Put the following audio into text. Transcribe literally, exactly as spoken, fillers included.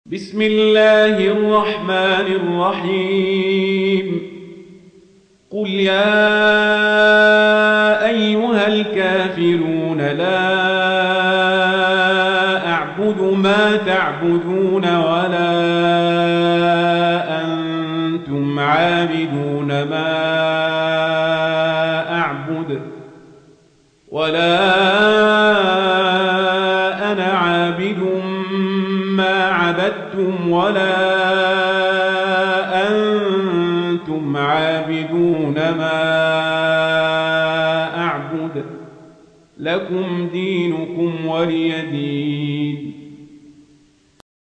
بسم الله الرحمن الرحيم قل يا أيها الكافرون لا أعبد ما تعبدون ولا أنتم عابدون ما أعبد ولا أنا عابد ما عبدتم ولا أنتم عابدون ما أعبد لكم دينكم ولي دين.